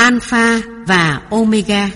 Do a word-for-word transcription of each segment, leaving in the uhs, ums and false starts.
Alpha và Omega.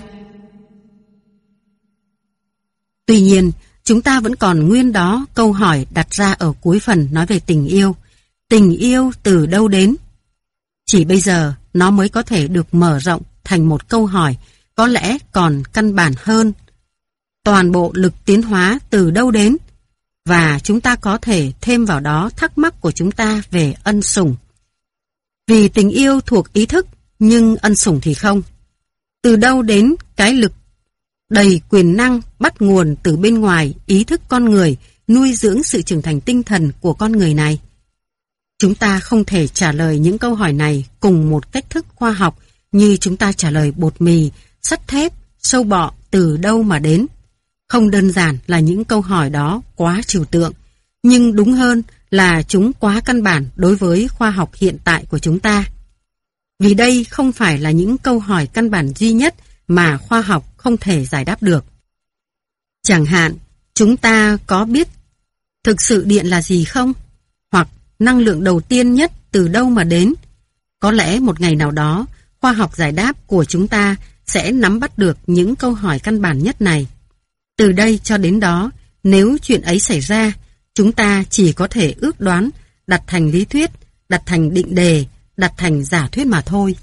Tuy nhiên, chúng ta vẫn còn nguyên đó câu hỏi đặt ra ở cuối phần nói về tình yêu. Tình yêu từ đâu đến? Chỉ bây giờ nó mới có thể được mở rộng thành một câu hỏi có lẽ còn căn bản hơn. Toàn bộ lực tiến hóa từ đâu đến? Và chúng ta có thể thêm vào đó thắc mắc của chúng ta về ân sủng. Vì tình yêu thuộc ý thức, nhưng ân sủng thì không. Từ đâu đến cái lực đầy quyền năng bắt nguồn từ bên ngoài ý thức con người, nuôi dưỡng sự trưởng thành tinh thần của con người này? Chúng ta không thể trả lời những câu hỏi này cùng một cách thức khoa học như chúng ta trả lời bột mì, sắt thép, sâu bọ từ đâu mà đến. Không đơn giản là những câu hỏi đó quá trừu tượng, nhưng đúng hơn là chúng quá căn bản đối với khoa học hiện tại của chúng ta. Vì đây không phải là những câu hỏi căn bản duy nhất mà khoa học không thể giải đáp được. Chẳng hạn, chúng ta có biết thực sự điện là gì không? Hoặc năng lượng đầu tiên nhất từ đâu mà đến? Có lẽ một ngày nào đó, khoa học giải đáp của chúng ta sẽ nắm bắt được những câu hỏi căn bản nhất này. Từ đây cho đến đó, nếu chuyện ấy xảy ra, chúng ta chỉ có thể ước đoán, đặt thành lý thuyết, đặt thành định đề, đặt thành giả thuyết mà thôi.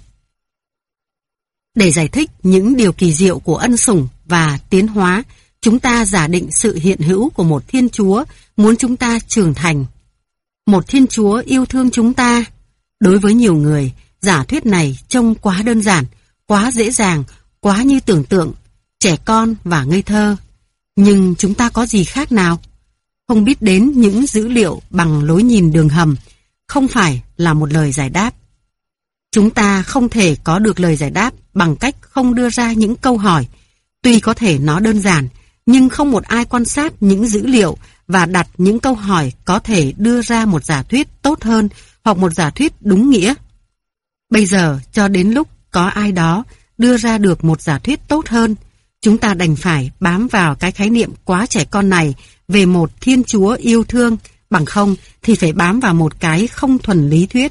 Để giải thích những điều kỳ diệu của ân sủng và tiến hóa, chúng ta giả định sự hiện hữu của một Thiên Chúa muốn chúng ta trưởng thành. Một Thiên Chúa yêu thương chúng ta. Đối với nhiều người, giả thuyết này trông quá đơn giản, quá dễ dàng, quá như tưởng tượng, trẻ con và ngây thơ. Nhưng chúng ta có gì khác nào? Không biết đến những dữ liệu bằng lối nhìn đường hầm, không phải là một lời giải đáp. Chúng ta không thể có được lời giải đáp bằng cách không đưa ra những câu hỏi. Tuy có thể nó đơn giản, nhưng không một ai quan sát những dữ liệu và đặt những câu hỏi có thể đưa ra một giả thuyết tốt hơn hoặc một giả thuyết đúng nghĩa. Bây giờ cho đến lúc có ai đó đưa ra được một giả thuyết tốt hơn, chúng ta đành phải bám vào cái khái niệm quá trẻ con này về một Thiên Chúa yêu thương, bằng không thì phải bám vào một cái không thuần lý thuyết.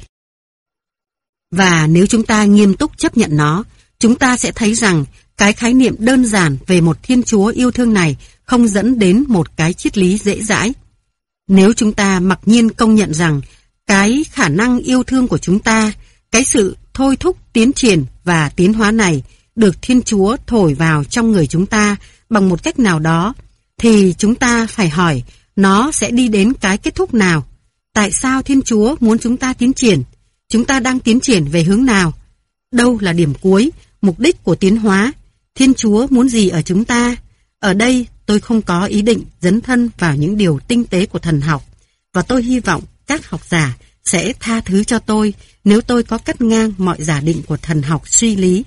Và nếu chúng ta nghiêm túc chấp nhận nó, chúng ta sẽ thấy rằng cái khái niệm đơn giản về một Thiên Chúa yêu thương này không dẫn đến một cái triết lý dễ dãi. Nếu chúng ta mặc nhiên công nhận rằng cái khả năng yêu thương của chúng ta, cái sự thôi thúc tiến triển và tiến hóa này được Thiên Chúa thổi vào trong người chúng ta bằng một cách nào đó, thì chúng ta phải hỏi nó sẽ đi đến cái kết thúc nào. Tại sao Thiên Chúa muốn chúng ta tiến triển? Chúng ta đang tiến triển về hướng nào? Đâu là điểm cuối, mục đích của tiến hóa? Thiên Chúa muốn gì ở chúng ta? Ở đây tôi không có ý định dấn thân vào những điều tinh tế của thần học, và tôi hy vọng các học giả sẽ tha thứ cho tôi nếu tôi có cắt ngang mọi giả định của thần học suy lý.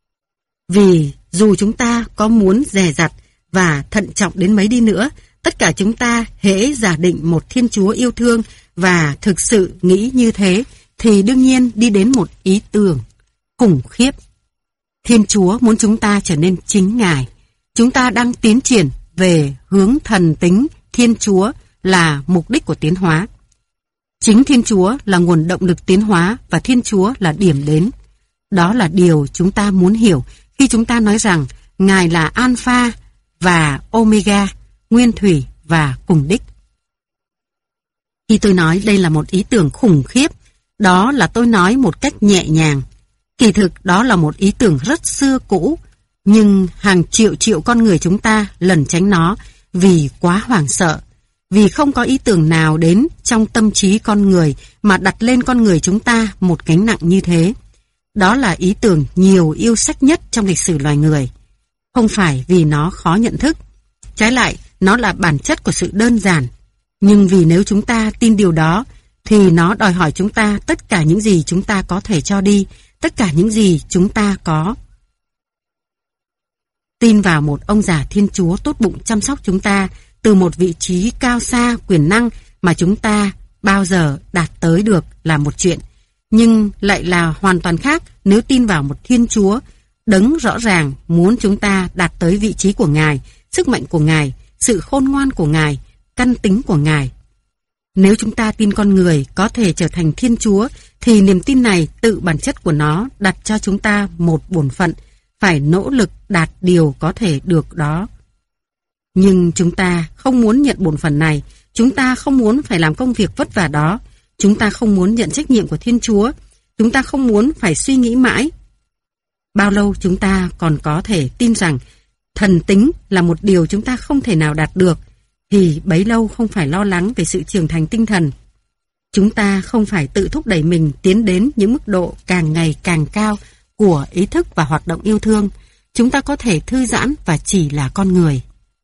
Vì dù chúng ta có muốn dè dặt và thận trọng đến mấy đi nữa, tất cả chúng ta hễ giả định một Thiên Chúa yêu thương và thực sự nghĩ như thế, thì đương nhiên đi đến một ý tưởng khủng khiếp. Thiên Chúa muốn chúng ta trở nên chính Ngài. Chúng ta đang tiến triển về hướng thần tính Thiên Chúa là mục đích của tiến hóa. Chính Thiên Chúa là nguồn động lực tiến hóa và Thiên Chúa là điểm đến. Đó là điều chúng ta muốn hiểu khi chúng ta nói rằng Ngài là Alpha và Omega, nguyên thủy và cùng đích. Khi tôi nói đây là một ý tưởng khủng khiếp, đó là tôi nói một cách nhẹ nhàng. Kỳ thực đó là một ý tưởng rất xưa cũ, nhưng hàng triệu triệu con người chúng ta lẩn tránh nó vì quá hoảng sợ, vì không có ý tưởng nào đến trong tâm trí con người mà đặt lên con người chúng ta một gánh nặng như thế. Đó là ý tưởng nhiều yêu sách nhất trong lịch sử loài người. Không phải vì nó khó nhận thức, trái lại nó là bản chất của sự đơn giản. Nhưng vì nếu chúng ta tin điều đó, thì nó đòi hỏi chúng ta tất cả những gì chúng ta có thể cho đi, tất cả những gì chúng ta có. Tin vào một ông già Thiên Chúa tốt bụng chăm sóc chúng ta từ một vị trí cao xa quyền năng mà chúng ta bao giờ đạt tới được là một chuyện. Nhưng lại là hoàn toàn khác nếu tin vào một Thiên Chúa đấng rõ ràng muốn chúng ta đạt tới vị trí của Ngài, sức mạnh của Ngài, sự khôn ngoan của Ngài, căn tính của Ngài. Nếu chúng ta tin con người có thể trở thành Thiên Chúa, thì niềm tin này tự bản chất của nó đặt cho chúng ta một bổn phận, phải nỗ lực đạt điều có thể được đó. Nhưng chúng ta không muốn nhận bổn phận này, chúng ta không muốn phải làm công việc vất vả đó, chúng ta không muốn nhận trách nhiệm của Thiên Chúa, chúng ta không muốn phải suy nghĩ mãi. Bao lâu chúng ta còn có thể tin rằng thần tính là một điều chúng ta không thể nào đạt được, thì bấy lâu không phải lo lắng về sự trưởng thành tinh thần. Chúng ta không phải tự thúc đẩy mình tiến đến những mức độ càng ngày càng cao của ý thức và hoạt động yêu thương. Chúng ta có thể thư giãn và chỉ là con người.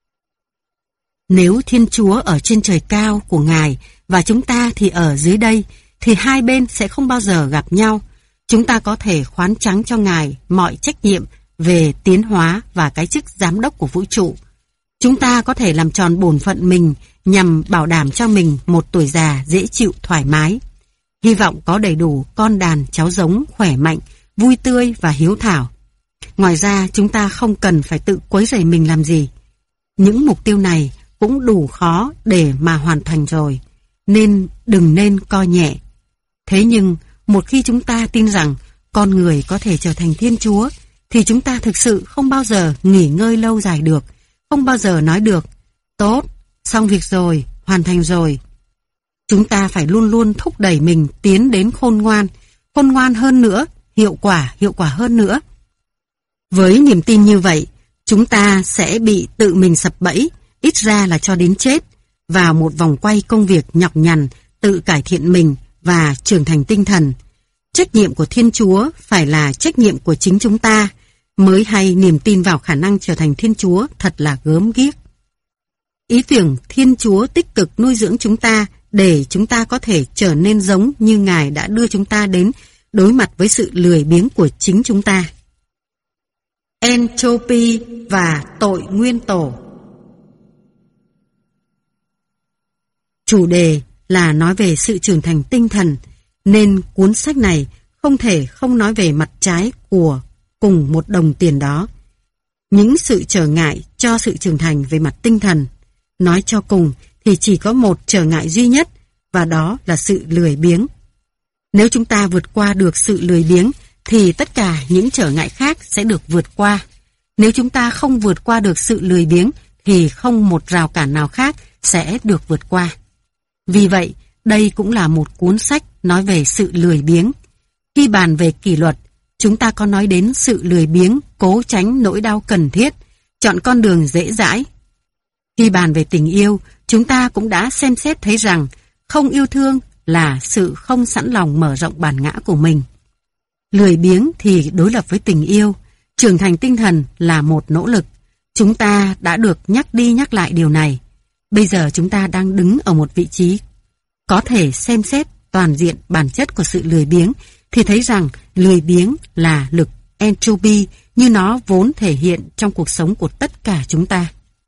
Nếu Thiên Chúa ở trên trời cao của Ngài và chúng ta thì ở dưới đây, thì hai bên sẽ không bao giờ gặp nhau. Chúng ta có thể khoán trắng cho Ngài mọi trách nhiệm về tiến hóa và cái chức giám đốc của vũ trụ. Chúng ta có thể làm tròn bổn phận mình nhằm bảo đảm cho mình một tuổi già dễ chịu thoải mái. Hy vọng có đầy đủ con đàn cháu giống khỏe mạnh, vui tươi và hiếu thảo. Ngoài ra chúng ta không cần phải tự quấy rầy mình làm gì. Những mục tiêu này cũng đủ khó để mà hoàn thành rồi, nên đừng nên coi nhẹ. Thế nhưng một khi chúng ta tin rằng con người có thể trở thành Thiên Chúa, thì chúng ta thực sự không bao giờ nghỉ ngơi lâu dài được, không bao giờ nói được, tốt, xong việc rồi, hoàn thành rồi. Chúng ta phải luôn luôn thúc đẩy mình tiến đến khôn ngoan, khôn ngoan hơn nữa, hiệu quả, hiệu quả hơn nữa. Với niềm tin như vậy, chúng ta sẽ bị tự mình sập bẫy, ít ra là cho đến chết, vào một vòng quay công việc nhọc nhằn, tự cải thiện mình và trưởng thành tinh thần. Trách nhiệm của Thiên Chúa phải là trách nhiệm của chính chúng ta, mới hay niềm tin vào khả năng trở thành Thiên Chúa thật là gớm ghiếc. Ý tưởng Thiên Chúa tích cực nuôi dưỡng chúng ta để chúng ta có thể trở nên giống như Ngài đã đưa chúng ta đến đối mặt với sự lười biếng của chính chúng ta. Entropy và tội nguyên tổ. Chủ đề là nói về sự trưởng thành tinh thần, nên cuốn sách này không thể không nói về mặt trái của cùng một đồng tiền đó. Những sự trở ngại cho sự trưởng thành về mặt tinh thần. Nói cho cùng thì chỉ có một trở ngại duy nhất, và đó là sự lười biếng. Nếu chúng ta vượt qua được sự lười biếng, thì tất cả những trở ngại khác sẽ được vượt qua. Nếu chúng ta không vượt qua được sự lười biếng, thì không một rào cản nào khác sẽ được vượt qua. Vì vậy, đây cũng là một cuốn sách nói về sự lười biếng. Khi bàn về kỷ luật, chúng ta có nói đến sự lười biếng, cố tránh nỗi đau cần thiết, chọn con đường dễ dãi. Khi bàn về tình yêu, chúng ta cũng đã xem xét thấy rằng không yêu thương là sự không sẵn lòng mở rộng bản ngã của mình. Lười biếng thì đối lập với tình yêu, trưởng thành tinh thần là một nỗ lực. Chúng ta đã được nhắc đi nhắc lại điều này. Bây giờ chúng ta đang đứng ở một vị trí có thể xem xét toàn diện bản chất của sự lười biếng, thì thấy rằng lười biếng là lực entropy như nó vốn thể hiện trong cuộc sống của tất cả chúng ta.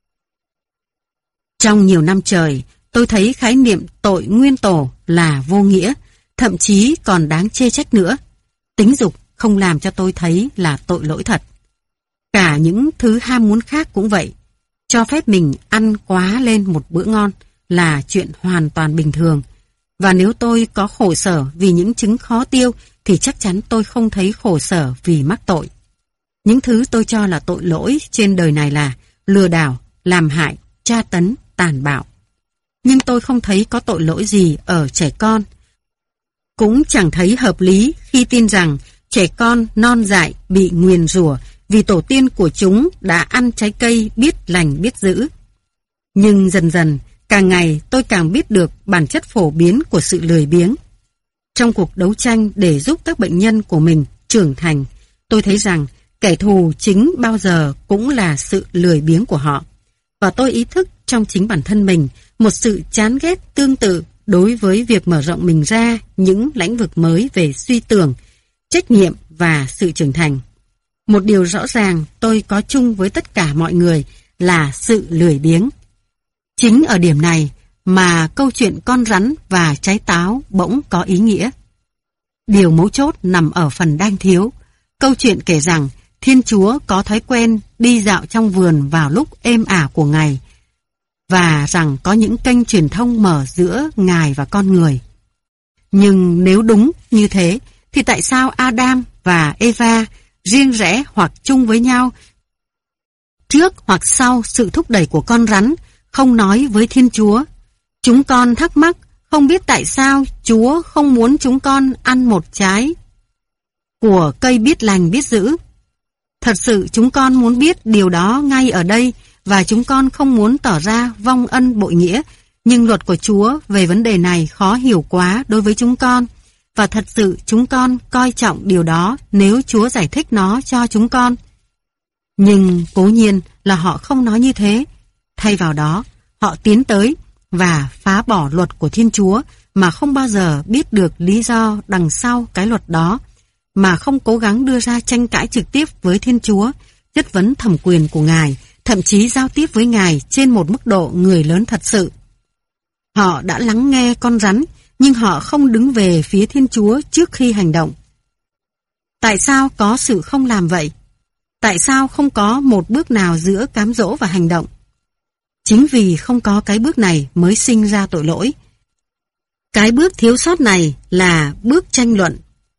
Trong nhiều năm trời, tôi thấy khái niệm tội nguyên tổ là vô nghĩa, thậm chí còn đáng chê trách nữa. Tính dục không làm cho tôi thấy là tội lỗi thật. Cả những thứ ham muốn khác cũng vậy. Cho phép mình ăn quá lên một bữa ngon là chuyện hoàn toàn bình thường. Và nếu tôi có khổ sở vì những chứng khó tiêu, thì chắc chắn tôi không thấy khổ sở vì mắc tội. Những thứ tôi cho là tội lỗi trên đời này là lừa đảo, làm hại, tra tấn, tàn bạo. Nhưng tôi không thấy có tội lỗi gì ở trẻ con. Cũng chẳng thấy hợp lý khi tin rằng trẻ con non dại bị nguyền rủa vì tổ tiên của chúng đã ăn trái cây biết lành biết dữ. Nhưng dần dần, càng ngày tôi càng biết được bản chất phổ biến của sự lười biếng. Trong cuộc đấu tranh để giúp các bệnh nhân của mình trưởng thành, tôi thấy rằng kẻ thù chính bao giờ cũng là sự lười biếng của họ. Và tôi ý thức trong chính bản thân mình một sự chán ghét tương tự đối với việc mở rộng mình ra những lĩnh vực mới về suy tưởng, trách nhiệm và sự trưởng thành. Một điều rõ ràng tôi có chung với tất cả mọi người là sự lười biếng. Chính ở điểm này mà câu chuyện con rắn và trái táo bỗng có ý nghĩa. Điều mấu chốt nằm ở phần đang thiếu. Câu chuyện kể rằng Thiên Chúa có thói quen đi dạo trong vườn vào lúc êm ả của ngày, và rằng có những kênh truyền thông mở giữa Ngài và con người. Nhưng nếu đúng như thế, thì tại sao Adam và Eva riêng rẽ hoặc chung với nhau trước hoặc sau sự thúc đẩy của con rắn, không nói với Thiên Chúa? Chúng con thắc mắc, không biết tại sao Chúa không muốn chúng con ăn một trái của cây biết lành biết dữ. Thật sự chúng con muốn biết điều đó ngay ở đây, và chúng con không muốn tỏ ra vong ân bội nghĩa, nhưng luật của Chúa về vấn đề này khó hiểu quá đối với chúng con, và thật sự chúng con coi trọng điều đó nếu Chúa giải thích nó cho chúng con. Nhưng cố nhiên là họ không nói như thế. Thay vào đó, họ tiến tới và phá bỏ luật của Thiên Chúa mà không bao giờ biết được lý do đằng sau cái luật đó, mà không cố gắng đưa ra tranh cãi trực tiếp với Thiên Chúa, chất vấn thẩm quyền của Ngài, thậm chí giao tiếp với Ngài trên một mức độ người lớn thật sự. Họ đã lắng nghe con rắn, nhưng họ không đứng về phía Thiên Chúa trước khi hành động. Tại sao có sự không làm vậy? Tại sao không có một bước nào giữa cám dỗ và hành động? Chính vì không có cái bước này mới sinh ra tội lỗi. Cái bước thiếu sót này là bước tranh luận.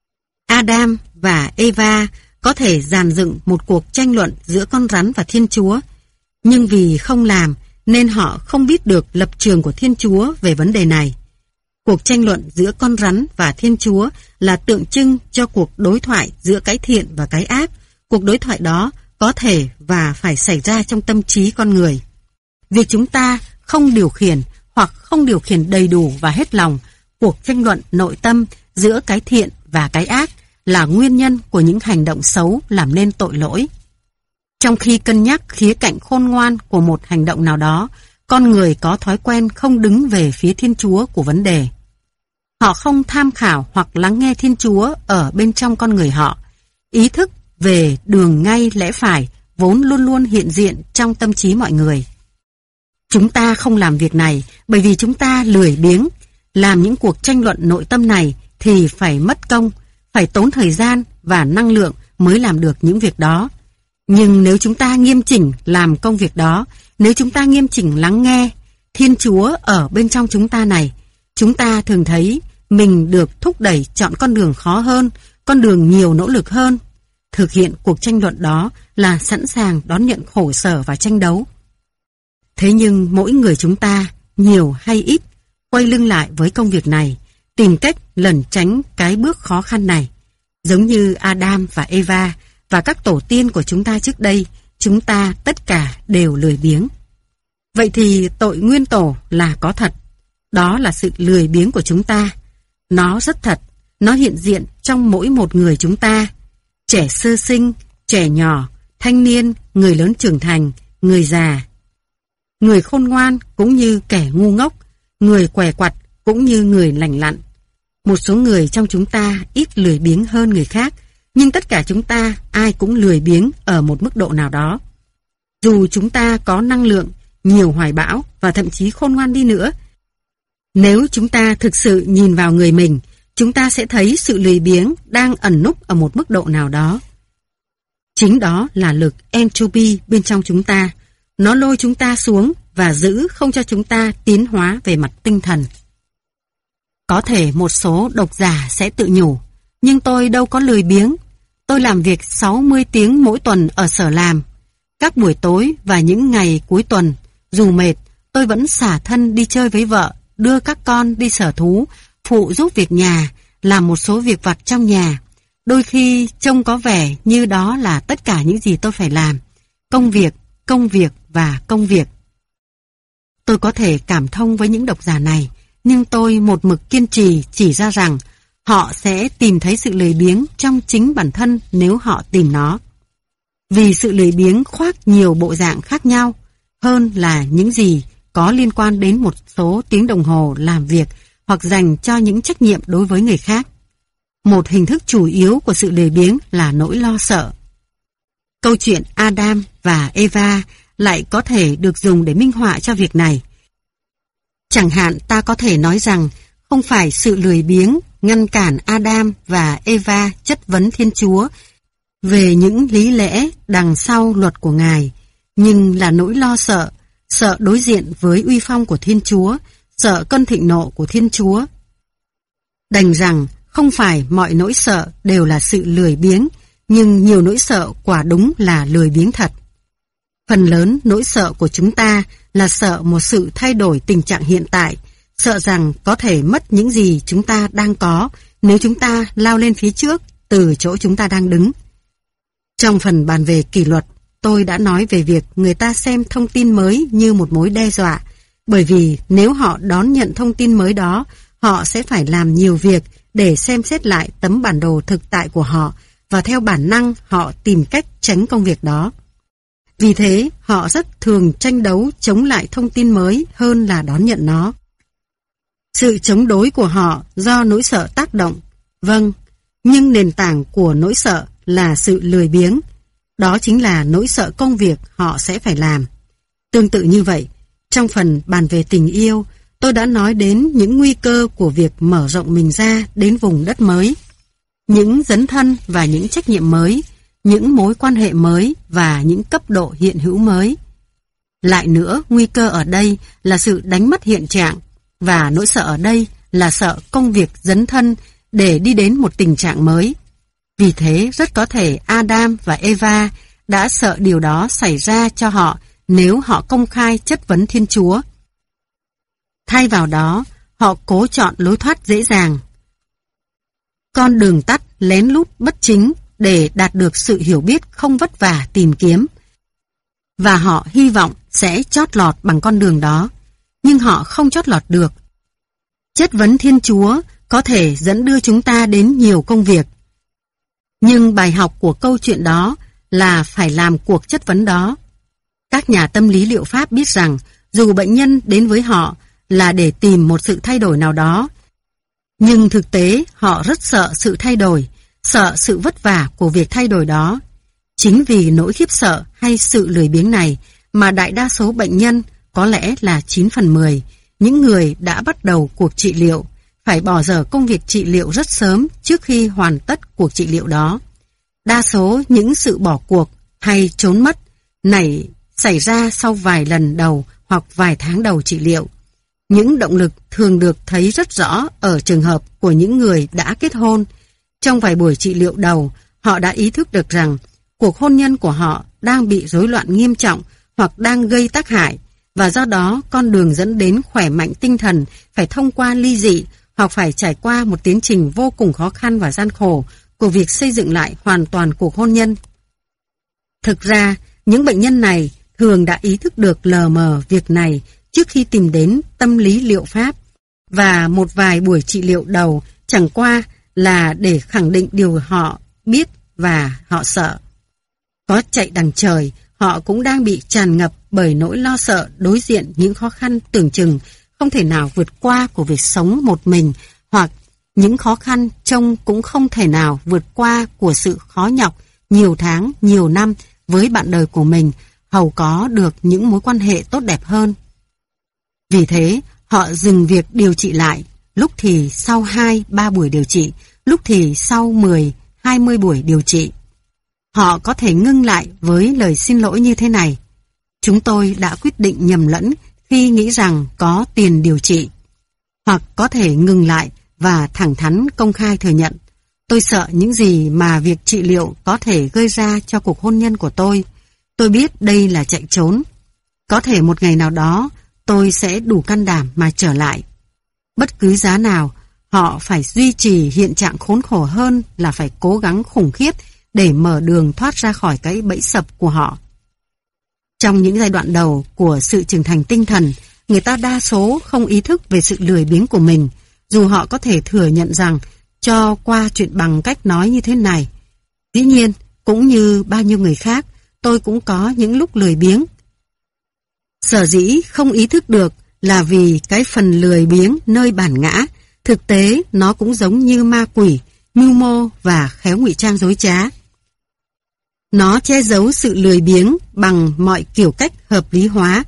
Adam và Eva có thể dàn dựng một cuộc tranh luận giữa con rắn và Thiên Chúa, nhưng vì không làm nên họ không biết được lập trường của Thiên Chúa về vấn đề này. Cuộc tranh luận giữa con rắn và Thiên Chúa là tượng trưng cho cuộc đối thoại giữa cái thiện và cái ác. Cuộc đối thoại đó có thể và phải xảy ra trong tâm trí con người. Việc chúng ta không điều khiển hoặc không điều khiển đầy đủ và hết lòng cuộc tranh luận nội tâm giữa cái thiện và cái ác là nguyên nhân của những hành động xấu làm nên tội lỗi. Trong khi cân nhắc khía cạnh khôn ngoan của một hành động nào đó, con người có thói quen không đứng về phía Thiên Chúa của vấn đề. Họ không tham khảo hoặc lắng nghe Thiên Chúa ở bên trong con người họ. Ý thức về đường ngay lẽ phải vốn luôn luôn hiện diện trong tâm trí mọi người. Chúng ta không làm việc này bởi vì chúng ta lười biếng. Làm những cuộc tranh luận nội tâm này thì phải mất công, phải tốn thời gian và năng lượng mới làm được những việc đó. Nhưng nếu chúng ta nghiêm chỉnh làm công việc đó, nếu chúng ta nghiêm chỉnh lắng nghe Thiên Chúa ở bên trong chúng ta này, chúng ta thường thấy mình được thúc đẩy chọn con đường khó hơn, con đường nhiều nỗ lực hơn. Thực hiện cuộc tranh luận đó là sẵn sàng đón nhận khổ sở và tranh đấu. Thế nhưng mỗi người chúng ta, nhiều hay ít, quay lưng lại với công việc này, tìm cách lẩn tránh cái bước khó khăn này. Giống như Adam và Eva và các tổ tiên của chúng ta trước đây, chúng ta tất cả đều lười biếng. Vậy thì tội nguyên tổ là có thật. Đó là sự lười biếng của chúng ta. Nó rất thật, nó hiện diện trong mỗi một người chúng ta. Trẻ sơ sinh, trẻ nhỏ, thanh niên, người lớn trưởng thành, người già. Người khôn ngoan cũng như kẻ ngu ngốc, người què quặt cũng như người lành lặn. Một số người trong chúng ta ít lười biếng hơn người khác, nhưng tất cả chúng ta ai cũng lười biếng ở một mức độ nào đó. Dù chúng ta có năng lượng, nhiều hoài bão và thậm chí khôn ngoan đi nữa, nếu chúng ta thực sự nhìn vào người mình, chúng ta sẽ thấy sự lười biếng đang ẩn núp ở một mức độ nào đó. Chính đó là lực entropy bên trong chúng ta. Nó lôi chúng ta xuống và giữ không cho chúng ta tiến hóa về mặt tinh thần. Có thể một số độc giả sẽ tự nhủ, nhưng tôi đâu có lười biếng. Tôi làm việc sáu mươi tiếng mỗi tuần ở sở làm. Các buổi tối và những ngày cuối tuần, dù mệt, tôi vẫn xả thân đi chơi với vợ, đưa các con đi sở thú, phụ giúp việc nhà, làm một số việc vặt trong nhà. Đôi khi trông có vẻ như đó là tất cả những gì tôi phải làm. Công việc, công việc và công việc. Tôi có thể cảm thông với những độc giả này, nhưng tôi một mực kiên trì chỉ ra rằng họ sẽ tìm thấy sự lười biếng trong chính bản thân nếu họ tìm nó. Vì sự lười biếng khoác nhiều bộ dạng khác nhau hơn là những gì có liên quan đến một số tiếng đồng hồ làm việc hoặc dành cho những trách nhiệm đối với người khác. Một hình thức chủ yếu của sự lười biếng là nỗi lo sợ. Câu chuyện Adam và Eva lại có thể được dùng để minh họa cho việc này. Chẳng hạn ta có thể nói rằng không phải sự lười biếng ngăn cản Adam và Eva chất vấn Thiên Chúa về những lý lẽ đằng sau luật của Ngài, nhưng là nỗi lo sợ, sợ đối diện với uy phong của Thiên Chúa, sợ cơn thịnh nộ của Thiên Chúa. Đành rằng không phải mọi nỗi sợ đều là sự lười biếng, nhưng nhiều nỗi sợ quả đúng là lười biếng thật. Phần lớn nỗi sợ của chúng ta là sợ một sự thay đổi tình trạng hiện tại, sợ rằng có thể mất những gì chúng ta đang có nếu chúng ta lao lên phía trước từ chỗ chúng ta đang đứng. Trong phần bàn về kỷ luật, tôi đã nói về việc người ta xem thông tin mới như một mối đe dọa, bởi vì nếu họ đón nhận thông tin mới đó, họ sẽ phải làm nhiều việc để xem xét lại tấm bản đồ thực tại của họ, và theo bản năng họ tìm cách tránh công việc đó. Vì thế, họ rất thường tranh đấu chống lại thông tin mới hơn là đón nhận nó. Sự chống đối của họ do nỗi sợ tác động, vâng, nhưng nền tảng của nỗi sợ là sự lười biếng. Đó chính là nỗi sợ công việc họ sẽ phải làm. Tương tự như vậy, trong phần bàn về tình yêu, tôi đã nói đến những nguy cơ của việc mở rộng mình ra đến vùng đất mới, những dấn thân và những trách nhiệm mới, những mối quan hệ mới và những cấp độ hiện hữu mới. Lại nữa, nguy cơ ở đây là sự đánh mất hiện trạng, và nỗi sợ ở đây là sợ công việc dấn thân để đi đến một tình trạng mới. Vì thế, rất có thể Adam và Eva đã sợ điều đó xảy ra cho họ nếu họ công khai chất vấn Thiên Chúa. Thay vào đó, họ cố chọn lối thoát dễ dàng, con đường tắt lén lút bất chính để đạt được sự hiểu biết không vất vả tìm kiếm. Và họ hy vọng sẽ chót lọt bằng con đường đó, nhưng họ không chót lọt được. Chất vấn Thiên Chúa có thể dẫn đưa chúng ta đến nhiều công việc. Nhưng bài học của câu chuyện đó là phải làm cuộc chất vấn đó. Các nhà tâm lý liệu pháp biết rằng dù bệnh nhân đến với họ là để tìm một sự thay đổi nào đó, nhưng thực tế họ rất sợ sự thay đổi, sợ sự vất vả của việc thay đổi đó. Chính vì nỗi khiếp sợ hay sự lười biếng này mà đại đa số bệnh nhân, có lẽ là chín phần mười, những người đã bắt đầu cuộc trị liệu, phải bỏ dở công việc trị liệu rất sớm trước khi hoàn tất cuộc trị liệu đó. Đa số những sự bỏ cuộc hay trốn mất này xảy ra sau vài lần đầu hoặc vài tháng đầu trị liệu. Những động lực thường được thấy rất rõ ở trường hợp của những người đã kết hôn. Trong vài buổi trị liệu đầu, họ đã ý thức được rằng cuộc hôn nhân của họ đang bị rối loạn nghiêm trọng hoặc đang gây tác hại, và do đó con đường dẫn đến khỏe mạnh tinh thần phải thông qua ly dị hoặc phải trải qua một tiến trình vô cùng khó khăn và gian khổ của việc xây dựng lại hoàn toàn cuộc hôn nhân. Thực ra, những bệnh nhân này thường đã ý thức được lờ mờ việc này trước khi tìm đến tâm lý liệu pháp, và một vài buổi trị liệu đầu chẳng qua là để khẳng định điều họ biết và họ sợ. Có chạy đằng trời, họ cũng đang bị tràn ngập bởi nỗi lo sợ đối diện những khó khăn tưởng chừng không thể nào vượt qua của việc sống một mình, hoặc những khó khăn trông cũng không thể nào vượt qua của sự khó nhọc nhiều tháng, nhiều năm với bạn đời của mình, hầu có được những mối quan hệ tốt đẹp hơn. Vì thế, họ dừng việc điều trị lại, lúc thì sau hai ba buổi điều trị, lúc thì sau mười hai mươi buổi điều trị. Họ có thể ngưng lại với lời xin lỗi như thế này: chúng tôi đã quyết định nhầm lẫn khi nghĩ rằng có tiền điều trị. Hoặc có thể ngừng lại và thẳng thắn công khai thừa nhận: tôi sợ những gì mà việc trị liệu có thể gây ra cho cuộc hôn nhân của tôi. Tôi biết đây là chạy trốn. Có thể một ngày nào đó tôi sẽ đủ can đảm mà trở lại. Bất cứ giá nào, họ phải duy trì hiện trạng khốn khổ hơn là phải cố gắng khủng khiếp để mở đường thoát ra khỏi cái bẫy sập của họ. Trong những giai đoạn đầu của sự trưởng thành tinh thần, người ta đa số không ý thức về sự lười biếng của mình, dù họ có thể thừa nhận rằng cho qua chuyện bằng cách nói như thế này: dĩ nhiên, cũng như bao nhiêu người khác, tôi cũng có những lúc lười biếng. Sở dĩ không ý thức được là vì cái phần lười biếng nơi bản ngã, thực tế nó cũng giống như ma quỷ, mưu mô và khéo ngụy trang dối trá. Nó che giấu sự lười biếng bằng mọi kiểu cách hợp lý hóa,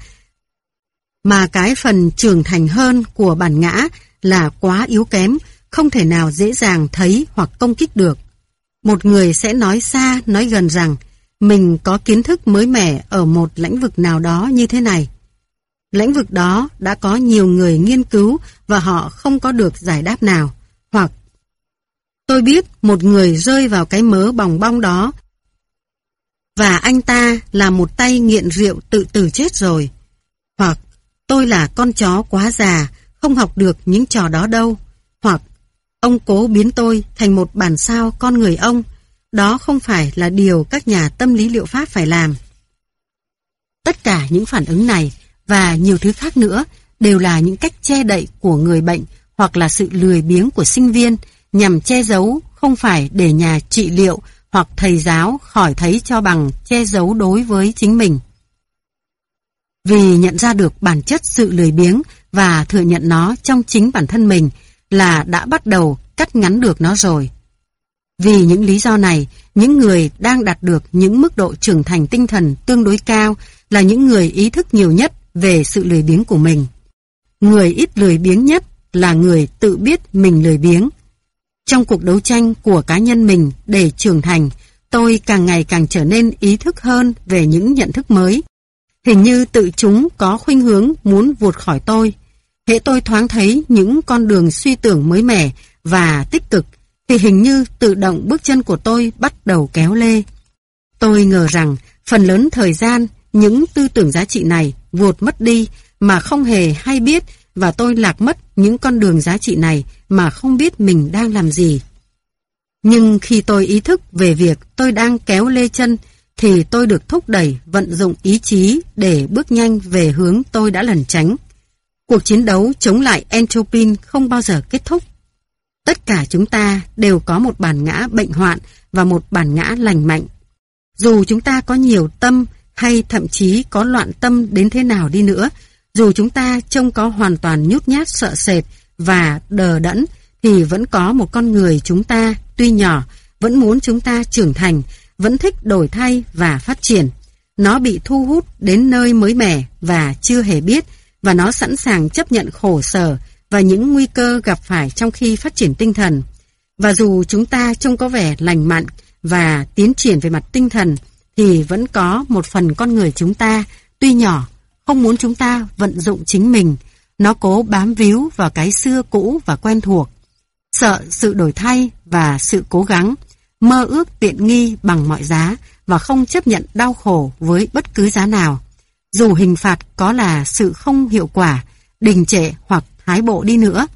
mà cái phần trưởng thành hơn của bản ngã là quá yếu kém, không thể nào dễ dàng thấy hoặc công kích được. Một người sẽ nói xa, nói gần rằng mình có kiến thức mới mẻ ở một lĩnh vực nào đó như thế này. Lĩnh vực đó đã có nhiều người nghiên cứu và họ không có được giải đáp nào. Hoặc tôi biết một người rơi vào cái mớ bòng bong đó và anh ta là một tay nghiện rượu tự tử chết rồi. Hoặc tôi là con chó quá già, không học được những trò đó đâu. Hoặc ông cố biến tôi thành một bản sao con người ông. Đó không phải là điều các nhà tâm lý liệu pháp phải làm. Tất cả những phản ứng này và nhiều thứ khác nữa đều là những cách che đậy của người bệnh hoặc là sự lười biếng của sinh viên nhằm che giấu, không phải để nhà trị liệu hoặc thầy giáo khỏi thấy cho bằng che giấu đối với chính mình. Vì nhận ra được bản chất sự lười biếng và thừa nhận nó trong chính bản thân mình là đã bắt đầu cắt ngắn được nó rồi. Vì những lý do này, những người đang đạt được những mức độ trưởng thành tinh thần tương đối cao là những người ý thức nhiều nhất về sự lười biếng của mình. Người ít lười biếng nhất là người tự biết mình lười biếng. Trong cuộc đấu tranh của cá nhân mình để trưởng thành, tôi càng ngày càng trở nên ý thức hơn về những nhận thức mới. Hình như tự chúng có khuynh hướng muốn vụt khỏi tôi. Hễ tôi thoáng thấy những con đường suy tưởng mới mẻ và tích cực, thì hình như tự động bước chân của tôi bắt đầu kéo lê. Tôi ngờ rằng phần lớn thời gian những tư tưởng giá trị này vụt mất đi mà không hề hay biết, và tôi lạc mất những con đường giá trị này mà không biết mình đang làm gì. Nhưng khi tôi ý thức về việc tôi đang kéo lê chân, thì tôi được thúc đẩy vận dụng ý chí để bước nhanh về hướng tôi đã lẩn tránh. Cuộc chiến đấu chống lại entropy không bao giờ kết thúc. Tất cả chúng ta đều có một bản ngã bệnh hoạn và một bản ngã lành mạnh. Dù chúng ta có nhiều tâm hay thậm chí có loạn tâm đến thế nào đi nữa, dù chúng ta trông có hoàn toàn nhút nhát sợ sệt và đờ đẫn, thì vẫn có một con người chúng ta tuy nhỏ, vẫn muốn chúng ta trưởng thành, vẫn thích đổi thay và phát triển. Nó bị thu hút đến nơi mới mẻ và chưa hề biết, và nó sẵn sàng chấp nhận khổ sở và những nguy cơ gặp phải trong khi phát triển tinh thần. Và dù chúng ta trông có vẻ lành mạnh và tiến triển về mặt tinh thần, thì vẫn có một phần con người chúng ta, tuy nhỏ, không muốn chúng ta vận dụng chính mình. Nó cố bám víu vào cái xưa cũ và quen thuộc, sợ sự đổi thay và sự cố gắng, mơ ước tiện nghi bằng mọi giá và không chấp nhận đau khổ với bất cứ giá nào. Dù hình phạt có là sự không hiệu quả, đình trệ hoặc thái bộ đi nữa.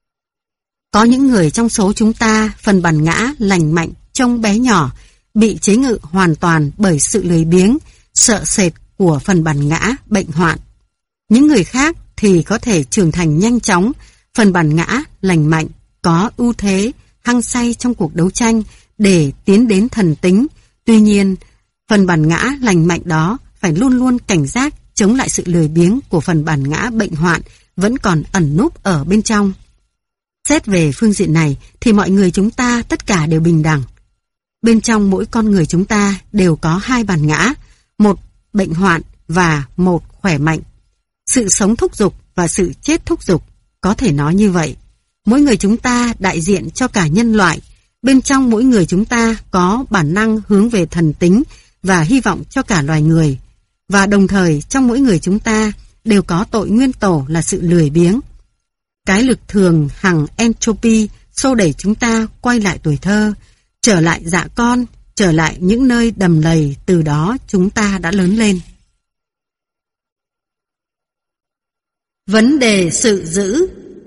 Có những người trong số chúng ta, phần bản ngã lành mạnh trông bé nhỏ, bị chế ngự hoàn toàn bởi sự lười biếng, sợ sệt của phần bản ngã bệnh hoạn. Những người khác thì có thể trưởng thành nhanh chóng, phần bản ngã lành mạnh có ưu thế hăng say trong cuộc đấu tranh để tiến đến thần tính. Tuy nhiên, phần bản ngã lành mạnh đó phải luôn luôn cảnh giác chống lại sự lười biếng của phần bản ngã bệnh hoạn vẫn còn ẩn núp ở bên trong. Xét về phương diện này thì mọi người chúng ta tất cả đều bình đẳng. Bên trong mỗi con người chúng ta đều có hai bản ngã, một bệnh hoạn và một khỏe mạnh. Sự sống thúc giục và sự chết thúc giục, có thể nói như vậy. Mỗi người chúng ta đại diện cho cả nhân loại. Bên trong mỗi người chúng ta có bản năng hướng về thần tính và hy vọng cho cả loài người. Và đồng thời trong mỗi người chúng ta đều có tội nguyên tổ là sự lười biếng. Cái lực thường hằng entropy xô đẩy chúng ta quay lại tuổi thơ, trở lại dạ con, trở lại những nơi đầm lầy từ đó chúng ta đã lớn lên. Vấn đề sự giữ.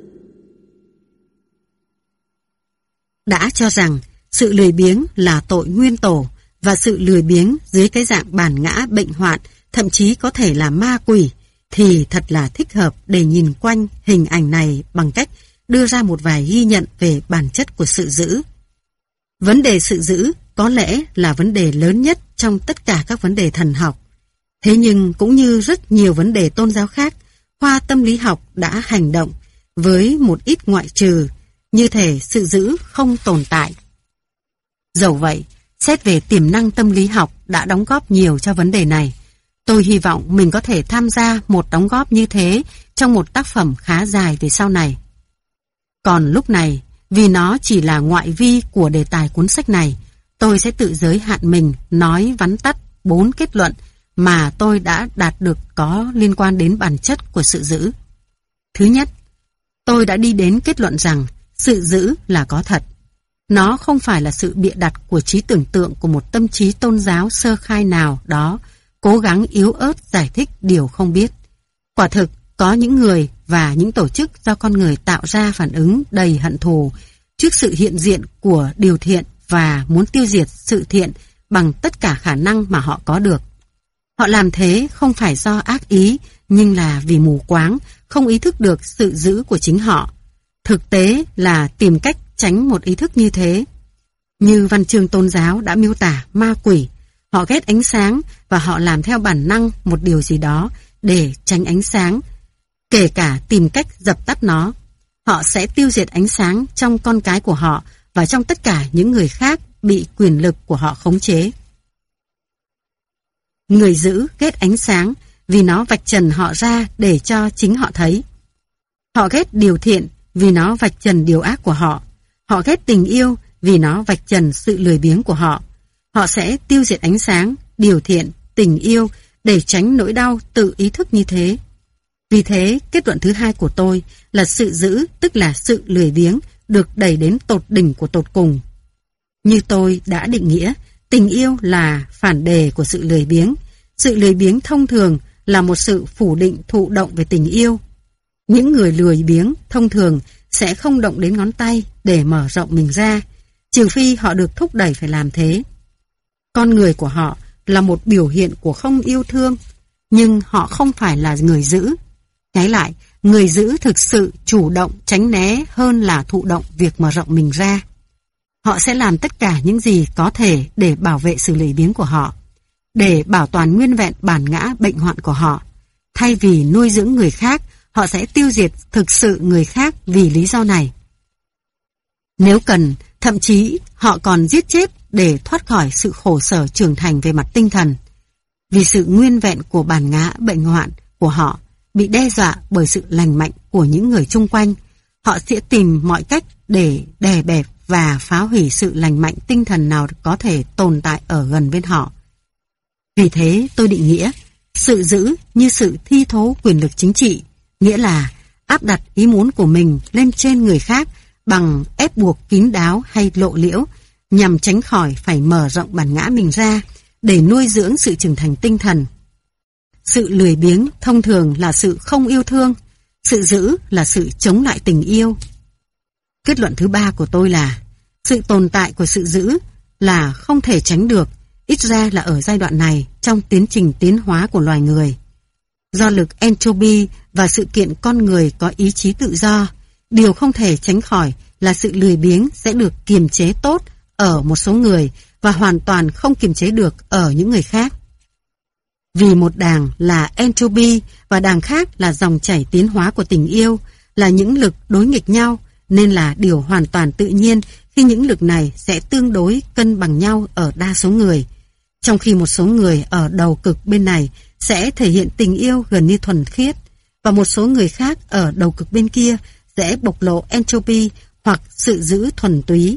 Đã cho rằng sự lười biếng là tội nguyên tổ, và sự lười biếng dưới cái dạng bản ngã bệnh hoạn, thậm chí có thể là ma quỷ, thì thật là thích hợp để nhìn quanh hình ảnh này bằng cách đưa ra một vài ghi nhận về bản chất của sự giữ. Vấn đề sự giữ có lẽ là vấn đề lớn nhất trong tất cả các vấn đề thần học. Thế nhưng cũng như rất nhiều vấn đề tôn giáo khác, khoa tâm lý học đã hành động với một ít ngoại trừ, như thể sự giữ không tồn tại. Dẫu vậy, xét về tiềm năng tâm lý học đã đóng góp nhiều cho vấn đề này. Tôi hy vọng mình có thể tham gia một đóng góp như thế trong một tác phẩm khá dài về sau này. Còn lúc này, vì nó chỉ là ngoại vi của đề tài cuốn sách này, tôi sẽ tự giới hạn mình nói vắn tắt bốn kết luận mà tôi đã đạt được có liên quan đến bản chất của sự giữ. Thứ nhất, tôi đã đi đến kết luận rằng sự dữ là có thật. Nó không phải là sự bịa đặt của trí tưởng tượng của một tâm trí tôn giáo sơ khai nào đó, cố gắng yếu ớt giải thích điều không biết. Quả thực, có những người và những tổ chức do con người tạo ra phản ứng đầy hận thù trước sự hiện diện của điều thiện và muốn tiêu diệt sự thiện bằng tất cả khả năng mà họ có được. Họ làm thế không phải do ác ý, nhưng là vì mù quáng, không ý thức được sự dữ của chính họ. Thực tế là tìm cách tránh một ý thức như thế. Như văn chương tôn giáo đã miêu tả ma quỷ, họ ghét ánh sáng và họ làm theo bản năng một điều gì đó để tránh ánh sáng, kể cả tìm cách dập tắt nó. Họ sẽ tiêu diệt ánh sáng trong con cái của họ và trong tất cả những người khác bị quyền lực của họ khống chế. Người dữ ghét ánh sáng vì nó vạch trần họ ra để cho chính họ thấy. Họ ghét điều thiện vì nó vạch trần điều ác của họ. Họ ghét tình yêu vì nó vạch trần sự lười biếng của họ. Họ sẽ tiêu diệt ánh sáng, điều thiện, tình yêu để tránh nỗi đau tự ý thức như thế. Vì thế, kết luận thứ hai của tôi là sự dữ, tức là sự lười biếng, được đẩy đến tột đỉnh của tột cùng. Như tôi đã định nghĩa, tình yêu là phản đề của sự lười biếng. Sự lười biếng thông thường là một sự phủ định thụ động về tình yêu. Những người lười biếng thông thường sẽ không động đến ngón tay để mở rộng mình ra, trừ phi họ được thúc đẩy phải làm thế. Con người của họ là một biểu hiện của không yêu thương, nhưng họ không phải là người dữ. Trái lại, người dữ thực sự chủ động tránh né hơn là thụ động việc mở rộng mình ra. Họ sẽ làm tất cả những gì có thể để bảo vệ sự lười biếng của họ, để bảo toàn nguyên vẹn bản ngã bệnh hoạn của họ. Thay vì nuôi dưỡng người khác, họ sẽ tiêu diệt thực sự người khác vì lý do này. Nếu cần, thậm chí họ còn giết chết để thoát khỏi sự khổ sở trưởng thành về mặt tinh thần. Vì sự nguyên vẹn của bản ngã bệnh hoạn của họ bị đe dọa bởi sự lành mạnh của những người chung quanh, họ sẽ tìm mọi cách để đè bẹp và phá hủy sự lành mạnh tinh thần nào có thể tồn tại ở gần bên họ. Vì thế tôi định nghĩa sự dữ như sự thi thố quyền lực chính trị, nghĩa là áp đặt ý muốn của mình lên trên người khác bằng ép buộc kín đáo hay lộ liễu, nhằm tránh khỏi phải mở rộng bản ngã mình ra để nuôi dưỡng sự trưởng thành tinh thần. Sự lười biếng thông thường là sự không yêu thương, sự dữ là sự chống lại tình yêu. Kết luận thứ ba của tôi là sự tồn tại của sự dữ là không thể tránh được, ít ra là ở giai đoạn này trong tiến trình tiến hóa của loài người. Do lực entropy và sự kiện con người có ý chí tự do, điều không thể tránh khỏi là sự lười biếng sẽ được kiềm chế tốt ở một số người và hoàn toàn không kiềm chế được ở những người khác. Vì một đàng là entropy và đàng khác là dòng chảy tiến hóa của tình yêu, là những lực đối nghịch nhau, nên là điều hoàn toàn tự nhiên khi những lực này sẽ tương đối cân bằng nhau ở đa số người. Trong khi một số người ở đầu cực bên này sẽ thể hiện tình yêu gần như thuần khiết, và một số người khác ở đầu cực bên kia sẽ bộc lộ entropy hoặc sự dữ thuần túy.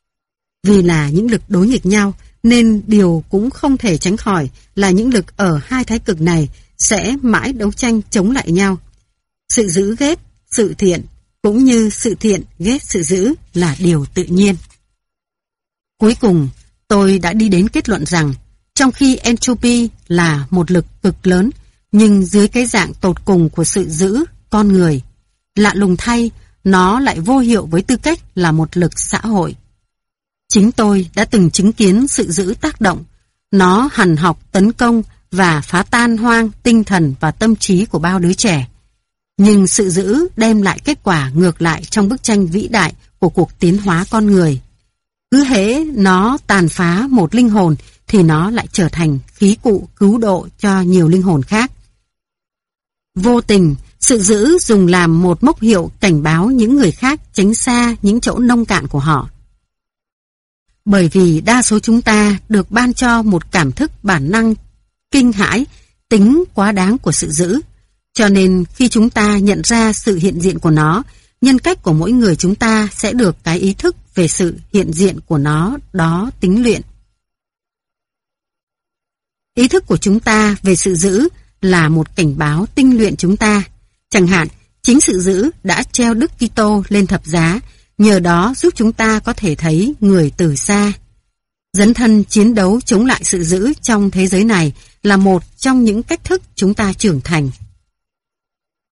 Vì là những lực đối nghịch nhau, nên điều cũng không thể tránh khỏi là những lực ở hai thái cực này sẽ mãi đấu tranh chống lại nhau. Sự dữ ghét sự thiện, cũng như sự thiện ghét sự dữ là điều tự nhiên. Cuối cùng, tôi đã đi đến kết luận rằng, trong khi entropy là một lực cực lớn, nhưng dưới cái dạng tột cùng của sự dữ con người, lạ lùng thay, nó lại vô hiệu với tư cách là một lực xã hội. Chính tôi đã từng chứng kiến sự dữ tác động, nó hằn học tấn công và phá tan hoang tinh thần và tâm trí của bao đứa trẻ. Nhưng sự dữ đem lại kết quả ngược lại trong bức tranh vĩ đại của cuộc tiến hóa con người. Cứ hễ nó tàn phá một linh hồn thì nó lại trở thành khí cụ cứu độ cho nhiều linh hồn khác. Vô tình, sự dữ dùng làm một mốc hiệu cảnh báo những người khác tránh xa những chỗ nông cạn của họ. Bởi vì đa số chúng ta được ban cho một cảm thức bản năng kinh hãi, tính quá đáng của sự dữ. Cho nên khi chúng ta nhận ra sự hiện diện của nó, nhân cách của mỗi người chúng ta sẽ được cái ý thức về sự hiện diện của nó đó tính luyện. Ý thức của chúng ta về sự dữ là một cảnh báo tinh luyện chúng ta. Chẳng hạn, chính sự dữ đã treo Đức Kitô lên thập giá, Nhờ đó giúp chúng ta có thể thấy người từ xa. Dấn thân chiến đấu chống lại sự dữ trong thế giới này là một trong những cách thức chúng ta trưởng thành.